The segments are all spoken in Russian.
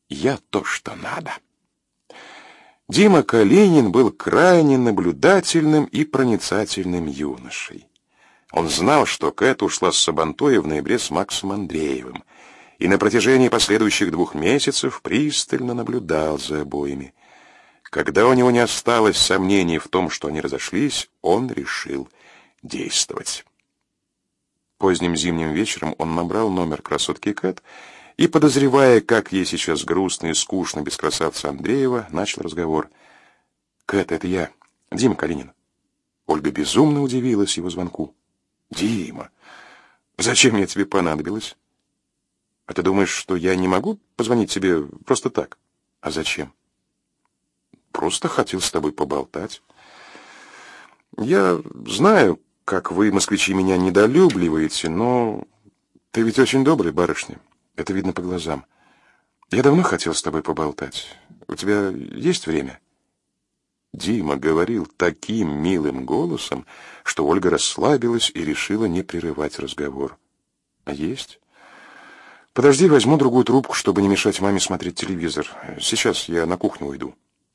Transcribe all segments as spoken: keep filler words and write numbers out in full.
Я то, что надо. Дима Калинин был крайне наблюдательным и проницательным юношей. Он знал, что Кэт ушла с Сабантуя в ноябре с Максом Андреевым, и на протяжении последующих двух месяцев пристально наблюдал за обоими. Когда у него не осталось сомнений в том, что они разошлись, он решил действовать. Поздним зимним вечером он набрал номер красотки Кэт и, подозревая, как ей сейчас грустно и скучно без красавца Андреева, начал разговор. «Кэт, это я, Дима Калинин». Ольга безумно удивилась его звонку. «Дима, зачем мне тебе понадобилось? А ты думаешь, что я не могу позвонить тебе просто так? А зачем?» «Просто хотел с тобой поболтать. Я знаю, как вы, москвичи, меня недолюбливаете, но ты ведь очень добрая барышня. Это видно по глазам. Я давно хотел с тобой поболтать. У тебя есть время?» Дима говорил таким милым голосом, что Ольга расслабилась и решила не прерывать разговор. «А есть? Подожди, возьму другую трубку, чтобы не мешать маме смотреть телевизор. Сейчас я на кухню уйду».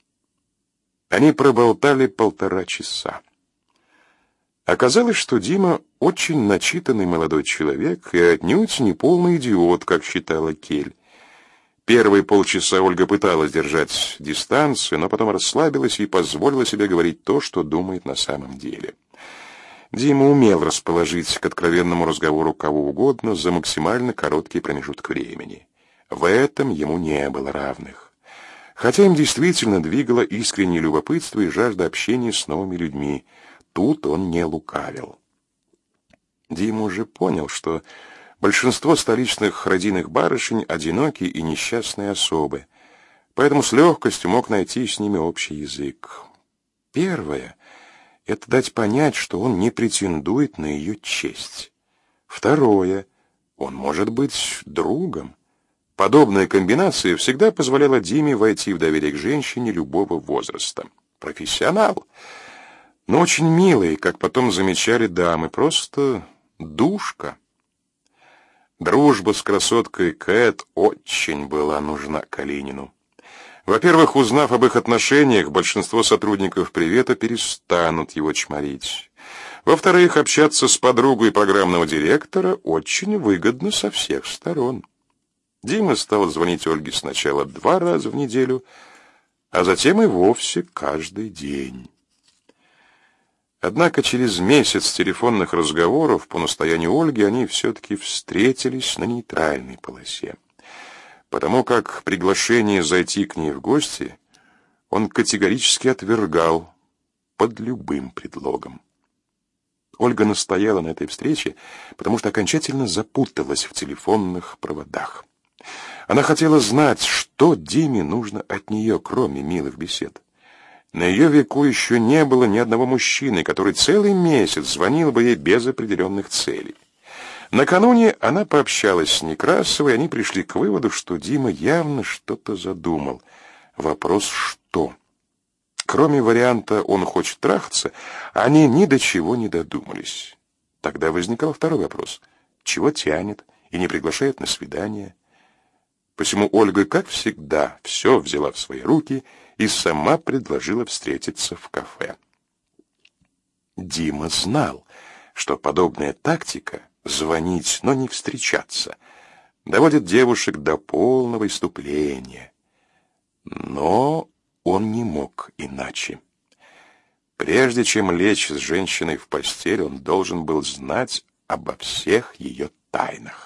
Они проболтали полтора часа. Оказалось, что Дима очень начитанный молодой человек и отнюдь не полный идиот, как считала Кель. Первые полчаса Ольга пыталась держать дистанцию, но потом расслабилась и позволила себе говорить то, что думает на самом деле. Дима умел расположить к откровенному разговору кого угодно за максимально короткий промежуток времени. В этом ему не было равных. Хотя им действительно двигало искреннее любопытство и жажда общения с новыми людьми, тут он не лукавил. Дима уже понял, что большинство столичных родийных барышень одинокие и несчастные особы, поэтому с легкостью мог найти с ними общий язык. Первое — это дать понять, что он не претендует на ее честь. Второе — он может быть другом. Подобная комбинация всегда позволяла Диме войти в доверие к женщине любого возраста. Профессионал, но очень милый, как потом замечали дамы, просто душка. Дружба с красоткой Кэт очень была нужна Калинину. Во-первых, узнав об их отношениях, большинство сотрудников «Привета» перестанут его чморить. Во-вторых, общаться с подругой программного директора очень выгодно со всех сторон. Дима стал звонить Ольге сначала два раза в неделю, а затем и вовсе каждый день. Однако через месяц телефонных разговоров по настоянию Ольги они все-таки встретились на нейтральной полосе, потому как приглашение зайти к ней в гости он категорически отвергал под любым предлогом. Ольга настояла на этой встрече, потому что окончательно запуталась в телефонных проводах. Она хотела знать, что Диме нужно от нее, кроме милых бесед. На ее веку еще не было ни одного мужчины, который целый месяц звонил бы ей без определенных целей. Накануне она пообщалась с Некрасовой, и они пришли к выводу, что Дима явно что-то задумал. Вопрос «что?». Кроме варианта «он хочет трахаться», они ни до чего не додумались. Тогда возникал второй вопрос: чего тянет и не приглашает на свидание? Посему Ольга, как всегда, все взяла в свои руки и сама предложила встретиться в кафе. Дима знал, что подобная тактика — звонить, но не встречаться — доводит девушек до полного исступления. Но он не мог иначе. Прежде чем лечь с женщиной в постель, он должен был знать обо всех ее тайнах.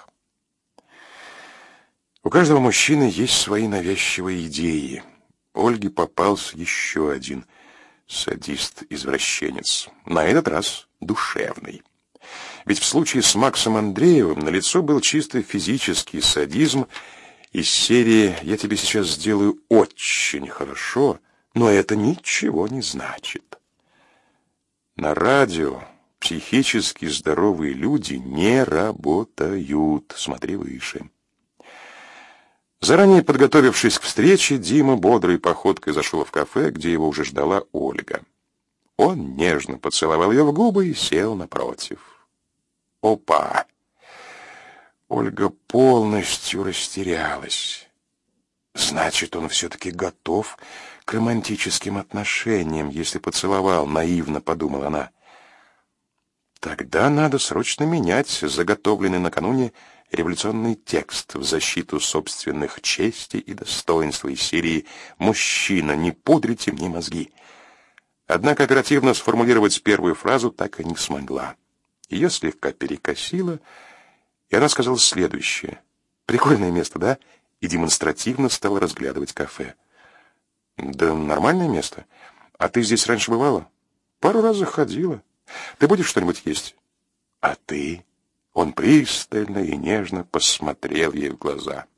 У каждого мужчины есть свои навязчивые идеи. Ольге попался еще один садист-извращенец, на этот раз душевный. Ведь в случае с Максом Андреевым налицо был чисто физический садизм из серии «Я тебе сейчас сделаю очень хорошо, но это ничего не значит». На радио психически здоровые люди не работают, смотри выше. Заранее подготовившись к встрече, Дима бодрой походкой зашел в кафе, где его уже ждала Ольга. Он нежно поцеловал ее в губы и сел напротив. Опа! Ольга полностью растерялась. Значит, он все-таки готов к романтическим отношениям, если поцеловал, наивно подумала она. Тогда надо срочно менять заготовленный накануне революционный текст в защиту собственных чести и достоинства из серии «Мужчина, не пудрите мне мозги». Однако оперативно сформулировать первую фразу так и не смогла. Ее слегка перекосило, и она сказала следующее. «Прикольное место, да?» И демонстративно стала разглядывать кафе. «Да нормальное место. А ты здесь раньше бывала?» «Пару раз заходила. Ты будешь что-нибудь есть?» «А ты?» Он пристально и нежно посмотрел ей в глаза.